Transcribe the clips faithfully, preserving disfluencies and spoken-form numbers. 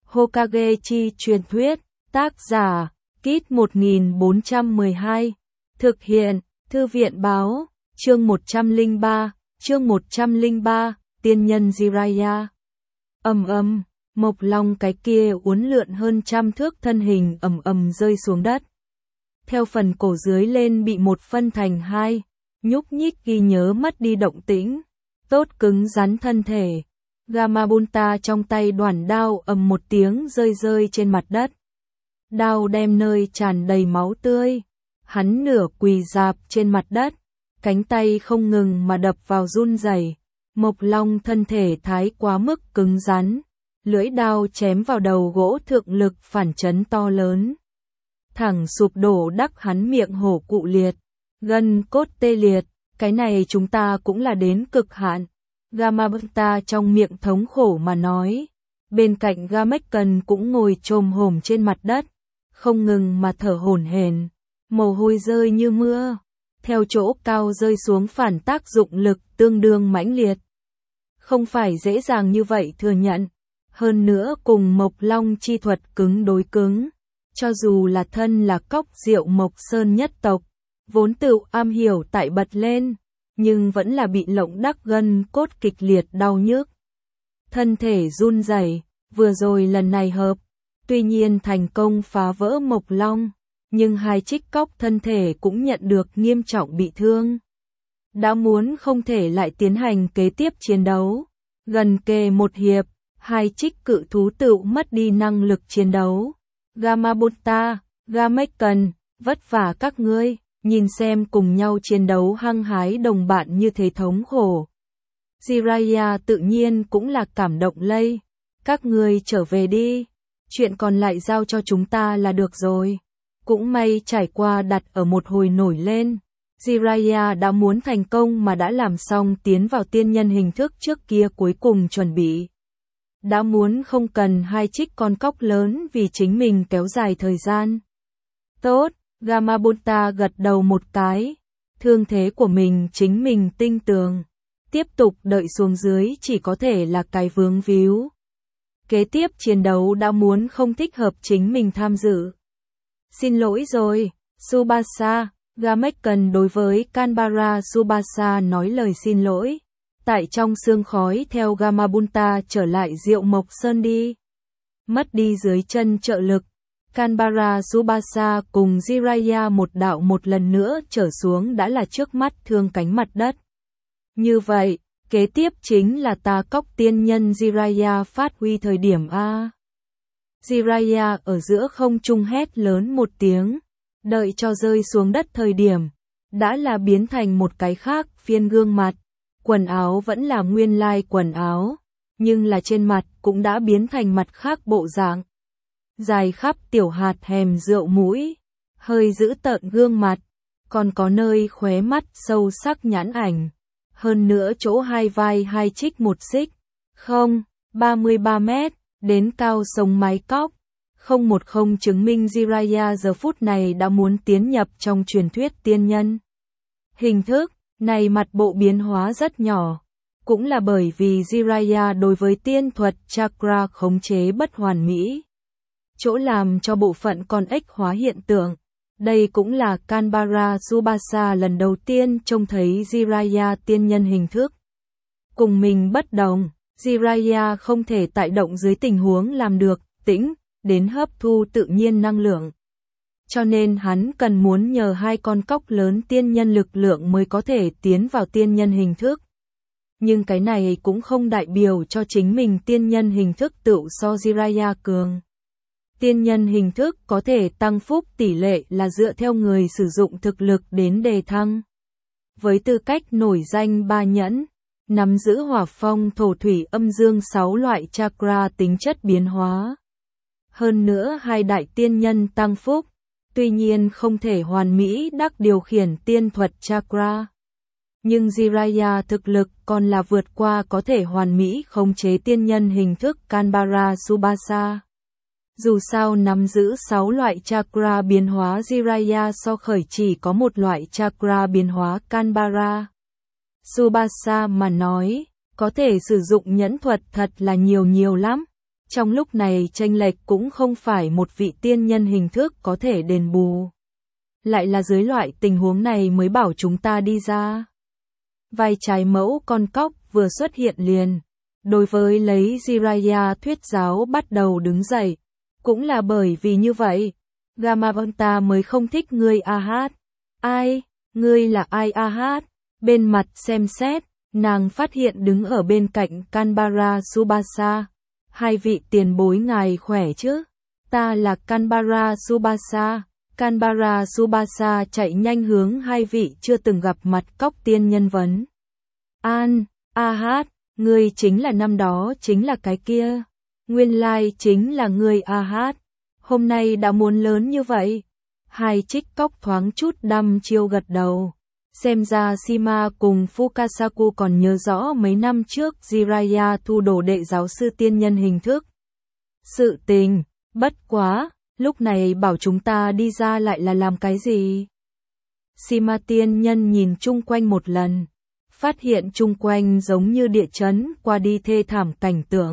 Hokage chi truyền thuyết, tác giả, Kit một nghìn bốn trăm mười hai, thực hiện, Thư viện báo, chương một trăm lẻ ba, chương một trăm lẻ ba, tiên nhân Jiraiya. Ầm ầm, Mộc Long cái kia uốn lượn hơn trăm thước thân hình ầm ầm rơi xuống đất. Theo phần cổ dưới lên bị một phân thành hai, nhúc nhích ghi nhớ mất đi động tĩnh, tốt cứng rắn thân thể. Gamabunta trong tay đoản đao ầm một tiếng rơi rơi trên mặt đất. Đao đem nơi tràn đầy máu tươi. Hắn nửa quỳ rạp trên mặt đất, cánh tay không ngừng mà đập vào run rẩy. Mộc Long thân thể thái quá mức cứng rắn, lưỡi đao chém vào đầu gỗ thượng lực phản chấn to lớn. Thẳng sụp đổ đắc hắn miệng hổ cụ liệt, gân cốt tê liệt, cái này chúng ta cũng là đến cực hạn. Gamabunta trong miệng thống khổ mà nói. Bên cạnh Gamekcan cũng ngồi chồm hổm trên mặt đất, không ngừng mà thở hổn hển, mồ hôi rơi như mưa, theo chỗ cao rơi xuống phản tác dụng lực tương đương mãnh liệt. Không phải dễ dàng như vậy thừa nhận, hơn nữa cùng Mộc Long chi thuật cứng đối cứng, cho dù là thân là Cốc Diệu Mộc Sơn nhất tộc, vốn tự am hiểu tại bật lên, nhưng vẫn là bị lộng đắc gân cốt kịch liệt đau nhức. Thân thể run rẩy, vừa rồi lần này hợp, tuy nhiên thành công phá vỡ Mộc Long, nhưng hai trích cóc thân thể cũng nhận được nghiêm trọng bị thương. Đã muốn không thể lại tiến hành kế tiếp chiến đấu, gần kề một hiệp, hai trích cự thú tự mất đi năng lực chiến đấu. Gamabunta, Gamekcan, vất vả các ngươi, nhìn xem cùng nhau chiến đấu hăng hái đồng bạn như thế thống khổ. Jiraiya tự nhiên cũng là cảm động lây, các ngươi trở về đi, chuyện còn lại giao cho chúng ta là được rồi. Cũng may trải qua đặt ở một hồi nổi lên, Jiraiya đã muốn thành công mà đã làm xong tiến vào tiên nhân hình thức trước kia cuối cùng chuẩn bị. Đã muốn không cần hai trích con cóc lớn vì chính mình kéo dài thời gian. Tốt, Gamabunta gật đầu một cái, thương thế của mình chính mình tinh tường. Tiếp tục đợi xuống dưới chỉ có thể là cái vướng víu. Kế tiếp chiến đấu đã muốn không thích hợp chính mình tham dự. Xin lỗi rồi, Tsubasa, Gamekcan đối với Kanbara Tsubasa nói lời xin lỗi. Tại trong sương khói theo Gamabunta trở lại Diệu Mộc Sơn đi. Mất đi dưới chân trợ lực, Kanbara Tsubasa cùng Jiraiya một đạo một lần nữa trở xuống đã là trước mắt thương cánh mặt đất. Như vậy, kế tiếp chính là ta cóc tiên nhân Jiraiya phát huy thời điểm A. Jiraiya ở giữa không trung hét lớn một tiếng, đợi cho rơi xuống đất thời điểm, đã là biến thành một cái khác phiên gương mặt, quần áo vẫn là nguyên lai quần áo, nhưng là trên mặt cũng đã biến thành mặt khác bộ dạng. Dài khắp tiểu hạt hèm rượu mũi, hơi giữ tợn gương mặt, còn có nơi khóe mắt sâu sắc nhãn ảnh. Hơn nữa chỗ hai vai hai trích một xích, không, ba mươi ba mét, đến cao sống mái cóc, không một không chứng minh Jiraiya giờ phút này đã muốn tiến nhập trong truyền thuyết tiên nhân. Hình thức, này mặt bộ biến hóa rất nhỏ, cũng là bởi vì Jiraiya đối với tiên thuật chakra khống chế bất hoàn mỹ. Chỗ làm cho bộ phận con ếch hóa hiện tượng. Đây cũng là Kanbara Tsubasa lần đầu tiên trông thấy Jiraiya tiên nhân hình thức. Cùng mình bất đồng, Jiraiya không thể tại động dưới tình huống làm được tĩnh, đến hấp thu tự nhiên năng lượng. Cho nên hắn cần muốn nhờ hai con cóc lớn tiên nhân lực lượng mới có thể tiến vào tiên nhân hình thức. Nhưng cái này cũng không đại biểu cho chính mình tiên nhân hình thức tự so Jiraiya cường. Tiên nhân hình thức có thể tăng phúc tỷ lệ là dựa theo người sử dụng thực lực đến đề thăng. Với tư cách nổi danh ba nhẫn, nắm giữ hỏa phong thổ thủy âm dương sáu loại chakra tính chất biến hóa. Hơn nữa hai đại tiên nhân tăng phúc, tuy nhiên không thể hoàn mỹ đắc điều khiển tiên thuật chakra. Nhưng Jiraiya thực lực còn là vượt qua có thể hoàn mỹ khống chế tiên nhân hình thức Kanbara Tsubasa. Dù sao nắm giữ sáu loại chakra biến hóa Jiraiya so khởi chỉ có một loại chakra biến hóa Kanbara Tsubasa mà nói, có thể sử dụng nhẫn thuật thật là nhiều nhiều lắm. Trong lúc này chênh lệch cũng không phải một vị tiên nhân hình thức có thể đền bù. Lại là dưới loại tình huống này mới bảo chúng ta đi ra. Vai trái mẫu con cóc vừa xuất hiện liền. Đối với lấy Jiraiya thuyết giáo bắt đầu đứng dậy. Cũng là bởi vì như vậy. Gamavanta mới không thích ngươi Ahad. Ai? Ngươi là ai Ahad? Bên mặt xem xét, nàng phát hiện đứng ở bên cạnh Kanbara Tsubasa. Hai vị tiền bối ngài khỏe chứ? Ta là Kanbara Tsubasa. Kanbara Tsubasa chạy nhanh hướng hai vị chưa từng gặp mặt cóc tiên nhân vấn. An, Ahad, ngươi chính là năm đó chính là cái kia. Nguyên lai chính là ngươi Ahad. Hôm nay đã muốn lớn như vậy. Hai trích cóc thoáng chút đăm chiêu gật đầu. Xem ra Shima cùng Fukasaku còn nhớ rõ mấy năm trước Jiraiya thu đồ đệ giáo sư tiên nhân hình thức. Sự tình, bất quá, lúc này bảo chúng ta đi ra lại là làm cái gì? Shima tiên nhân nhìn chung quanh một lần, phát hiện chung quanh giống như địa chấn qua đi thê thảm cảnh tượng.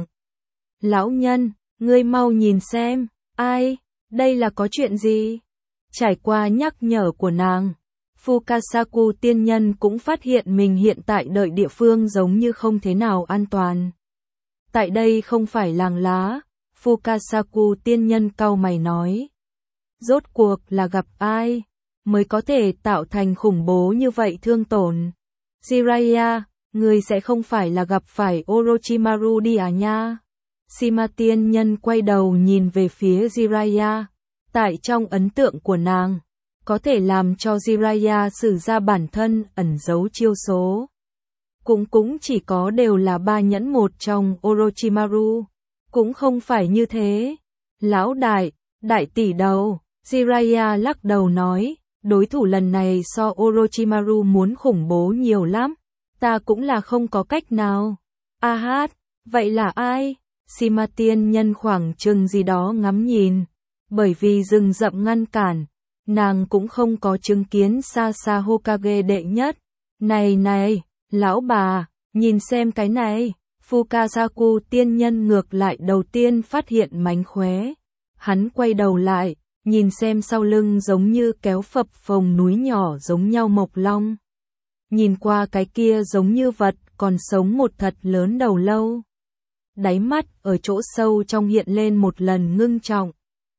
Lão nhân, ngươi mau nhìn xem, ai, đây là có chuyện gì? Trải qua nhắc nhở của nàng, Fukasaku tiên nhân cũng phát hiện mình hiện tại đợi địa phương giống như không thế nào an toàn. Tại đây không phải làng lá, Fukasaku tiên nhân cau mày nói. Rốt cuộc là gặp ai, mới có thể tạo thành khủng bố như vậy thương tổn. Jiraiya, người sẽ không phải là gặp phải Orochimaru đi à nha? Shima tiên nhân quay đầu nhìn về phía Jiraiya. Tại trong ấn tượng của nàng, có thể làm cho Jiraiya sử ra bản thân ẩn giấu chiêu số. Cũng cũng chỉ có đều là ba nhẫn một trong Orochimaru. Cũng không phải như thế. Lão đại, đại tỷ đầu, Jiraiya lắc đầu nói, đối thủ lần này so Orochimaru muốn khủng bố nhiều lắm. Ta cũng là không có cách nào. Ahad, vậy là ai? Shima tiên nhân khoảng chừng gì đó ngắm nhìn. Bởi vì rừng rậm ngăn cản, nàng cũng không có chứng kiến xa xa Hokage đệ nhất. Này này, lão bà, nhìn xem cái này. Fukasaku tiên nhân ngược lại đầu tiên phát hiện mánh khóe. Hắn quay đầu lại, nhìn xem sau lưng giống như kéo phập phồng núi nhỏ giống nhau mộc long. Nhìn qua cái kia giống như vật còn sống một thật lớn đầu lâu. Đáy mắt ở chỗ sâu trong hiện lên một lần ngưng trọng.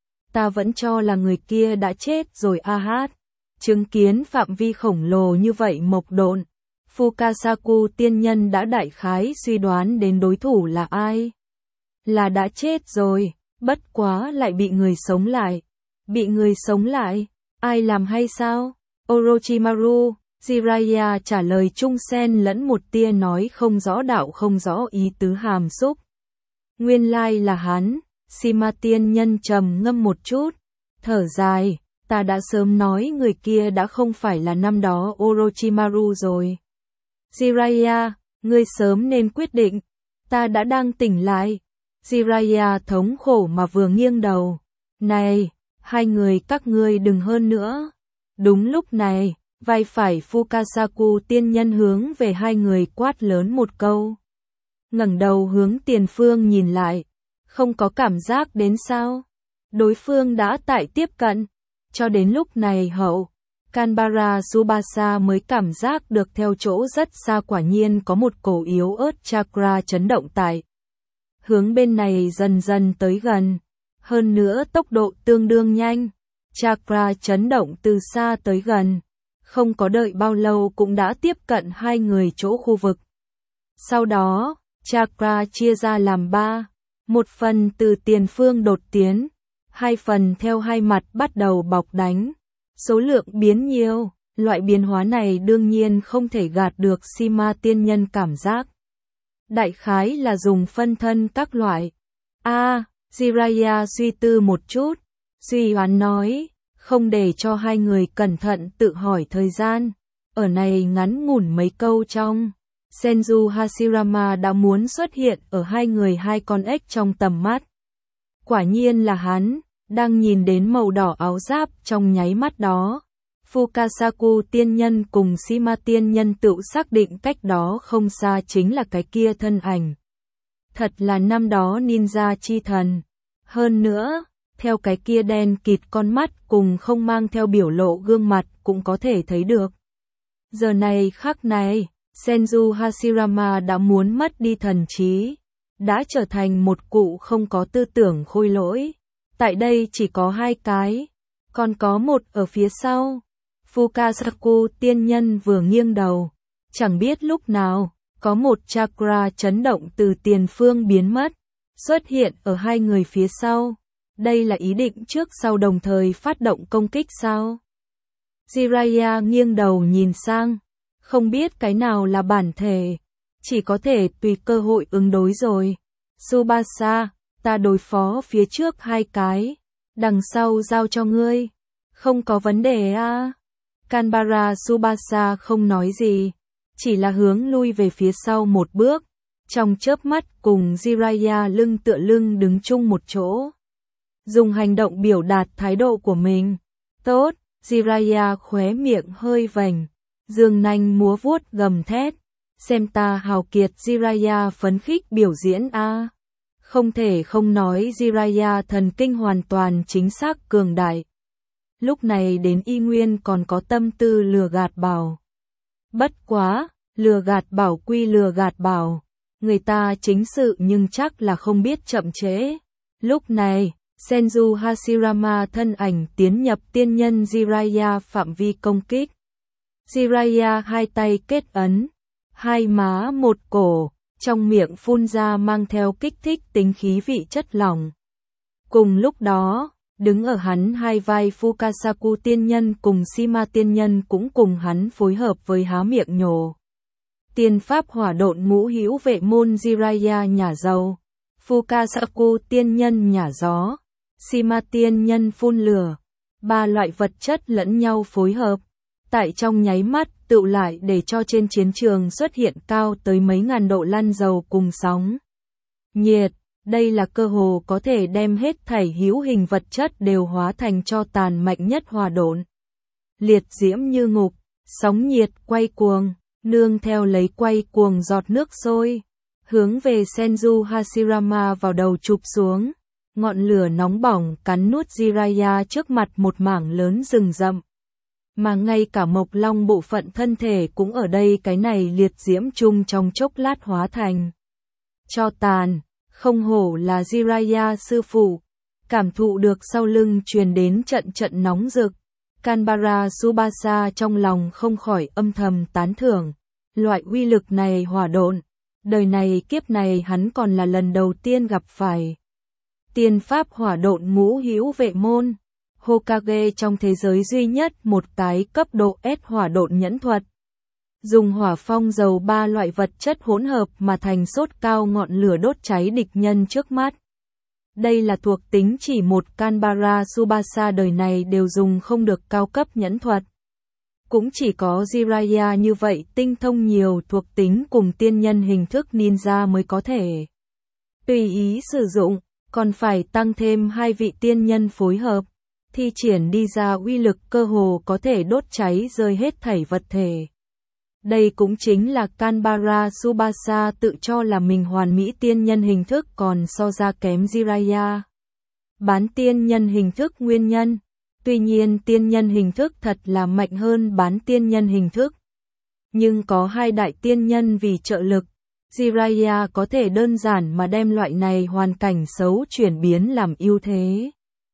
Ta vẫn cho là người kia đã chết rồi Ahad. Chứng kiến phạm vi khổng lồ như vậy mộc độn. Fukasaku tiên nhân đã đại khái suy đoán đến đối thủ là ai. Là đã chết rồi, bất quá lại bị người sống lại. Bị người sống lại, ai làm hay sao? Orochimaru, Jiraiya trả lời chung xen lẫn một tia nói không rõ đạo không rõ ý tứ hàm xúc. Nguyên lai là hắn, Shima tiên nhân trầm ngâm một chút, thở dài, ta đã sớm nói người kia đã không phải là năm đó Orochimaru rồi. Jiraiya, ngươi sớm nên quyết định, ta đã đang tỉnh lại. Jiraiya thống khổ mà vừa nghiêng đầu. Này, hai người các ngươi đừng hơn nữa. Đúng lúc này, vai phải Fukasaku tiên nhân hướng về hai người quát lớn một câu. Ngẩng đầu hướng tiền phương nhìn lại, không có cảm giác đến sao? Đối phương đã tại tiếp cận, cho đến lúc này hậu. Kanbara Tsubasa mới cảm giác được theo chỗ rất xa quả nhiên có một cổ yếu ớt chakra chấn động tại. Hướng bên này dần dần tới gần, hơn nữa tốc độ tương đương nhanh. Chakra chấn động từ xa tới gần, không có đợi bao lâu cũng đã tiếp cận hai người chỗ khu vực. Sau đó, chakra chia ra làm ba, một phần từ tiền phương đột tiến, hai phần theo hai mặt bắt đầu bọc đánh. Số lượng biến nhiều, loại biến hóa này đương nhiên không thể gạt được Shima tiên nhân cảm giác. Đại khái là dùng phân thân các loại. A, à, Jiraiya suy tư một chút, suy đoán nói, không để cho hai người cẩn thận tự hỏi thời gian. Ở này ngắn ngủn mấy câu trong, Senju Hashirama đã muốn xuất hiện ở hai người hai con ếch trong tầm mắt. Quả nhiên là hắn. Đang nhìn đến màu đỏ áo giáp trong nháy mắt đó, Fukasaku tiên nhân cùng Shima tiên nhân tự xác định cách đó không xa chính là cái kia thân ảnh. Thật là năm đó ninja chi thần. Hơn nữa, theo cái kia đen kịt con mắt cùng không mang theo biểu lộ gương mặt cũng có thể thấy được. Giờ này khắc này, Senju Hashirama đã muốn mất đi thần trí, đã trở thành một cụ không có tư tưởng khôi lỗi. Tại đây chỉ có hai cái, còn có một ở phía sau. Fukasaku tiên nhân vừa nghiêng đầu, chẳng biết lúc nào, có một chakra chấn động từ tiền phương biến mất, xuất hiện ở hai người phía sau. Đây là ý định trước sau đồng thời phát động công kích sao? Jiraiya nghiêng đầu nhìn sang, không biết cái nào là bản thể, chỉ có thể tùy cơ hội ứng đối rồi. Tsubasa, ta đối phó phía trước hai cái, đằng sau giao cho ngươi. Không có vấn đề à? Kanbara Tsubasa không nói gì, chỉ là hướng lui về phía sau một bước, trong chớp mắt cùng Jiraiya lưng tựa lưng đứng chung một chỗ. Dùng hành động biểu đạt thái độ của mình. Tốt, Jiraiya khóe miệng hơi vành, dương nanh múa vuốt gầm thét. Xem ta hào kiệt Jiraiya phấn khích biểu diễn a. À. Không thể không nói Jiraiya thần kinh hoàn toàn chính xác cường đại. Lúc này đến y nguyên còn có tâm tư lừa gạt bảo. Bất quá, lừa gạt bảo quy lừa gạt bảo. Người ta chính sự nhưng chắc là không biết chậm trễ. Lúc này, Senju Hashirama thân ảnh tiến nhập tiên nhân Jiraiya phạm vi công kích. Jiraiya hai tay kết ấn, hai má một cổ, trong miệng phun ra mang theo kích thích tính khí vị chất lỏng. Cùng lúc đó, đứng ở hắn hai vai Fukasaku tiên nhân cùng Shima tiên nhân cũng cùng hắn phối hợp với há miệng nhổ. Tiên pháp hỏa độn ngũ hữu vệ môn Jiraiya nhả dầu, Fukasaku tiên nhân nhả gió, Shima tiên nhân phun lửa. Ba loại vật chất lẫn nhau phối hợp, tại trong nháy mắt tựu lại để cho trên chiến trường xuất hiện cao tới mấy ngàn độ lăn dầu cùng sóng nhiệt. Đây là cơ hồ có thể đem hết thảy hữu hình vật chất đều hóa thành cho tàn mạnh nhất hỏa độn. Liệt diễm như ngục, sóng nhiệt quay cuồng, nương theo lấy quay cuồng giọt nước sôi, hướng về Senju Hashirama vào đầu chụp xuống. Ngọn lửa nóng bỏng cắn nuốt Jiraiya trước mặt một mảng lớn rừng rậm. Mà ngay cả Mộc Long bộ phận thân thể cũng ở đây cái này liệt diễm chung trong chốc lát hóa thành cho tàn. Không hổ là Jiraiya sư phụ, cảm thụ được sau lưng truyền đến trận trận nóng rực. Kanbara Tsubasa trong lòng không khỏi âm thầm tán thưởng. Loại uy lực này hỏa độn, đời này kiếp này hắn còn là lần đầu tiên gặp phải. Tiên pháp hỏa độn ngũ hữu vệ môn, Hokage trong thế giới duy nhất một cái cấp độ S hỏa độn nhẫn thuật. Dùng hỏa phong dầu ba loại vật chất hỗn hợp mà thành sốt cao ngọn lửa đốt cháy địch nhân trước mắt. Đây là thuộc tính chỉ một Kanbara Tsubasa đời này đều dùng không được cao cấp nhẫn thuật. Cũng chỉ có Jiraiya như vậy tinh thông nhiều thuộc tính cùng tiên nhân hình thức ninja mới có thể tùy ý sử dụng, còn phải tăng thêm hai vị tiên nhân phối hợp, thi triển đi ra uy lực cơ hồ có thể đốt cháy rơi hết thảy vật thể. Đây cũng chính là Kanbara Tsubasa tự cho là mình hoàn mỹ tiên nhân hình thức còn so ra kém Jiraiya. Bán tiên nhân hình thức nguyên nhân. Tuy nhiên tiên nhân hình thức thật là mạnh hơn bán tiên nhân hình thức. Nhưng có hai đại tiên nhân vì trợ lực, Jiraiya có thể đơn giản mà đem loại này hoàn cảnh xấu chuyển biến làm ưu thế.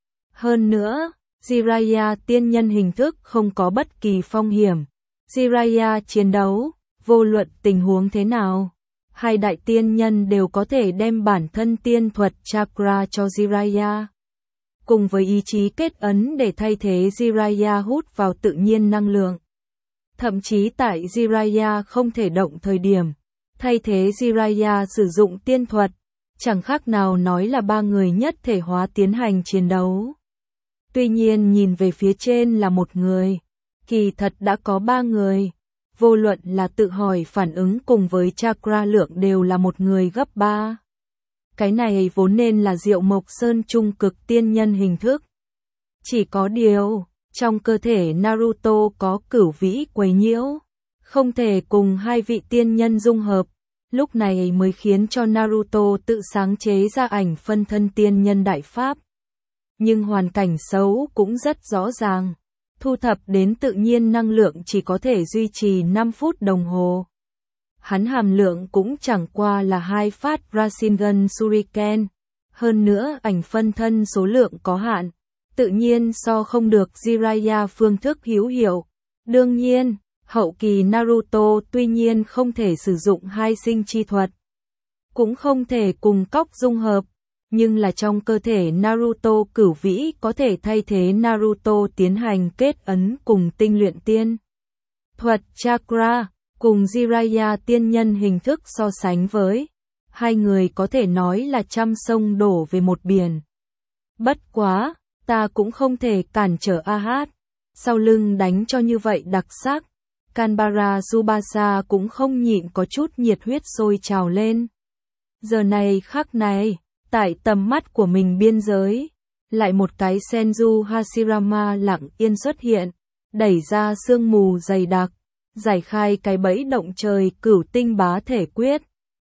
Hơn nữa, Jiraiya tiên nhân hình thức không có bất kỳ phong hiểm. Jiraiya chiến đấu, vô luận tình huống thế nào, hai đại tiên nhân đều có thể đem bản thân tiên thuật chakra cho Jiraiya. Cùng với ý chí kết ấn để thay thế Jiraiya hút vào tự nhiên năng lượng. Thậm chí tại Jiraiya không thể động thời điểm, thay thế Jiraiya sử dụng tiên thuật, chẳng khác nào nói là ba người nhất thể hóa tiến hành chiến đấu. Tuy nhiên nhìn về phía trên là một người, kỳ thật đã có ba người, vô luận là tự hỏi phản ứng cùng với chakra lượng đều là một người gấp ba. Cái này vốn nên là Diệu Mộc Sơn trung cực tiên nhân hình thức. Chỉ có điều, trong cơ thể Naruto có cửu vĩ quấy nhiễu, không thể cùng hai vị tiên nhân dung hợp, lúc này mới khiến cho Naruto tự sáng chế ra ảnh phân thân tiên nhân đại pháp. Nhưng hoàn cảnh xấu cũng rất rõ ràng. Thu thập đến tự nhiên năng lượng chỉ có thể duy trì năm phút đồng hồ. Hắn hàm lượng cũng chẳng qua là hai phát Rasengan Shuriken. Hơn nữa ảnh phân thân số lượng có hạn, tự nhiên so không được Jiraiya phương thức hữu hiệu. Đương nhiên, hậu kỳ Naruto tuy nhiên không thể sử dụng hai sinh chi thuật, cũng không thể cùng cóc dung hợp, nhưng là trong cơ thể Naruto cửu vĩ có thể thay thế Naruto tiến hành kết ấn cùng tinh luyện tiên thuật chakra, cùng Jiraiya tiên nhân hình thức so sánh với. Hai người có thể nói là trăm sông đổ về một biển. Bất quá, ta cũng không thể cản trở a hát. Sau lưng đánh cho như vậy đặc sắc, Kanbara Tsubasa cũng không nhịn có chút nhiệt huyết sôi trào lên. Giờ này khắc này, tại tầm mắt của mình biên giới, lại một cái Senju Hashirama lặng yên xuất hiện, đẩy ra sương mù dày đặc, giải khai cái bẫy động trời cửu tinh bá thể quyết.